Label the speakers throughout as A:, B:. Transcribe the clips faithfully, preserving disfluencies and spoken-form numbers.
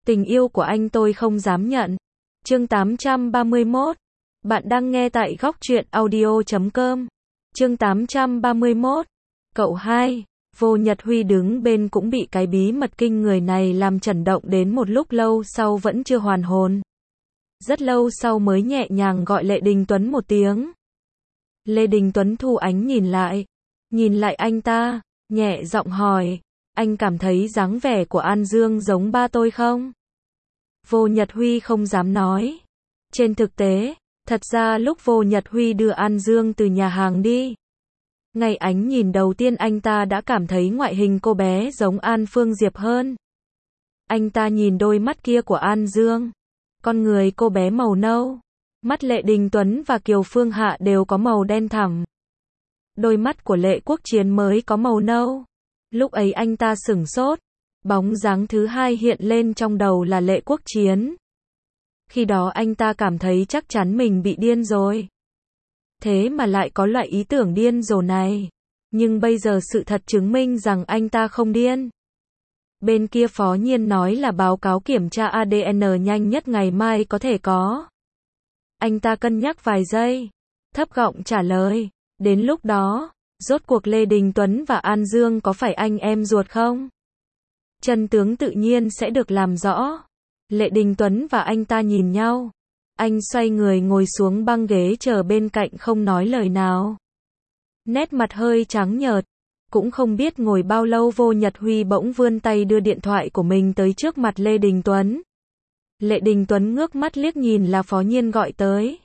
A: Tình yêu của anh tôi không dám nhận. Chương tám trăm ba mươi mốt. Bạn đang nghe tại góc truyện audio chấm com. Chương tám trăm ba mươi mốt. Cậu hai. Vô Nhật Huy đứng bên cũng bị cái bí mật kinh người này làm chấn động, đến một lúc lâu sau vẫn chưa hoàn hồn. Rất lâu sau mới nhẹ nhàng gọi Lệ Đình Tuấn một tiếng. Lê Đình Tuấn thu ánh nhìn lại. Nhìn lại anh ta, nhẹ giọng hỏi. Anh cảm thấy dáng vẻ của An Dương giống ba tôi không? Vô Nhật Huy không dám nói. Trên thực tế, thật ra lúc Vô Nhật Huy đưa An Dương từ nhà hàng đi, ngay ánh nhìn đầu tiên anh ta đã cảm thấy ngoại hình cô bé giống An Phương Diệp hơn. Anh ta nhìn đôi mắt kia của An Dương. Con người cô bé màu nâu. Mắt Lệ Đình Tuấn và Kiều Phương Hạ đều có màu đen thẳm. Đôi mắt của Lệ Quốc Chiến mới có màu nâu. Lúc ấy anh ta sửng sốt. Bóng dáng thứ hai hiện lên trong đầu là Lệ Quốc Chiến. Khi đó anh ta cảm thấy chắc chắn mình bị điên rồi. Thế mà lại có loại ý tưởng điên rồ này. Nhưng bây giờ sự thật chứng minh rằng anh ta không điên. Bên kia Phó Nhiên nói là báo cáo kiểm tra a đê en nhanh nhất ngày mai có thể có. Anh ta cân nhắc vài giây, thấp giọng trả lời. Đến lúc đó, rốt cuộc Lê Đình Tuấn và An Dương có phải anh em ruột không? Chân tướng tự nhiên sẽ được làm rõ. Lệ Đình Tuấn và anh ta nhìn nhau. Anh xoay người ngồi xuống băng ghế chờ bên cạnh không nói lời nào. Nét mặt hơi trắng nhợt. Cũng không biết ngồi bao lâu Vô Nhật Huy bỗng vươn tay đưa điện thoại của mình tới trước mặt Lê Đình Tuấn. Lệ Đình Tuấn ngước mắt liếc nhìn là Phó Nhiên gọi tới.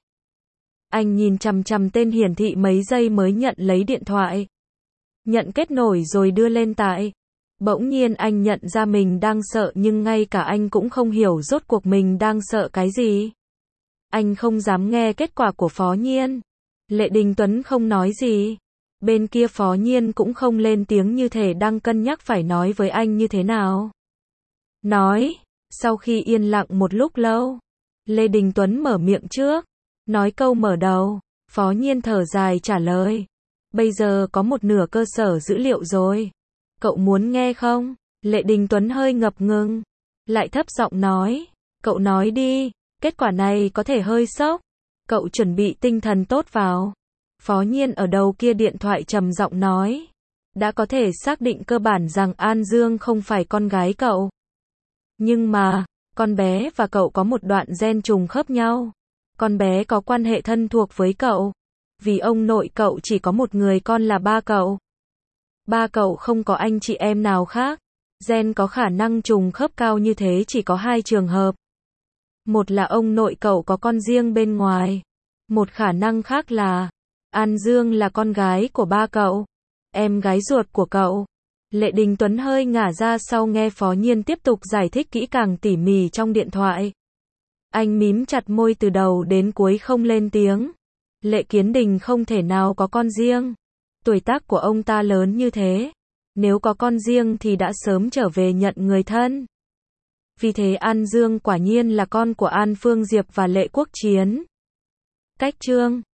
A: Anh nhìn chằm chằm tên hiển thị mấy giây mới nhận lấy điện thoại. Nhận kết nối rồi đưa lên tại. Bỗng nhiên anh nhận ra mình đang sợ, nhưng ngay cả anh cũng không hiểu rốt cuộc mình đang sợ cái gì. Anh không dám nghe kết quả của Phó Nhiên. Lệ Đình Tuấn không nói gì. Bên kia Phó Nhiên cũng không lên tiếng, như thể đang cân nhắc phải nói với anh như thế nào. Nói, sau khi yên lặng một lúc lâu, Lê Đình Tuấn mở miệng trước. Nói câu mở đầu, Phó Nhiên thở dài trả lời. Bây giờ có một nửa cơ sở dữ liệu rồi. Cậu muốn nghe không? Lệ Đình Tuấn hơi ngập ngừng. Lại thấp giọng nói. Cậu nói đi, kết quả này có thể hơi sốc. Cậu chuẩn bị tinh thần tốt vào. Phó Nhiên ở đầu kia điện thoại trầm giọng nói. Đã có thể xác định cơ bản rằng An Dương không phải con gái cậu. Nhưng mà, con bé và cậu có một đoạn gen trùng khớp nhau. Con bé có quan hệ thân thuộc với cậu. Vì ông nội cậu chỉ có một người con là ba cậu. Ba cậu không có anh chị em nào khác. Gen có khả năng trùng khớp cao như thế chỉ có hai trường hợp. Một là ông nội cậu có con riêng bên ngoài. Một khả năng khác là An Dương là con gái của ba cậu, em gái ruột của cậu. Lệ Đình Tuấn hơi ngả ra sau nghe Phó Nhiên tiếp tục giải thích kỹ càng tỉ mỉ trong điện thoại. Anh mím chặt môi từ đầu đến cuối không lên tiếng. Lệ Kiến Đình không thể nào có con riêng. Tuổi tác của ông ta lớn như thế. Nếu có con riêng thì đã sớm trở về nhận người thân. Vì thế An Dương quả nhiên là con của An Phương Diệp và Lệ Quốc Chiến. Cách chương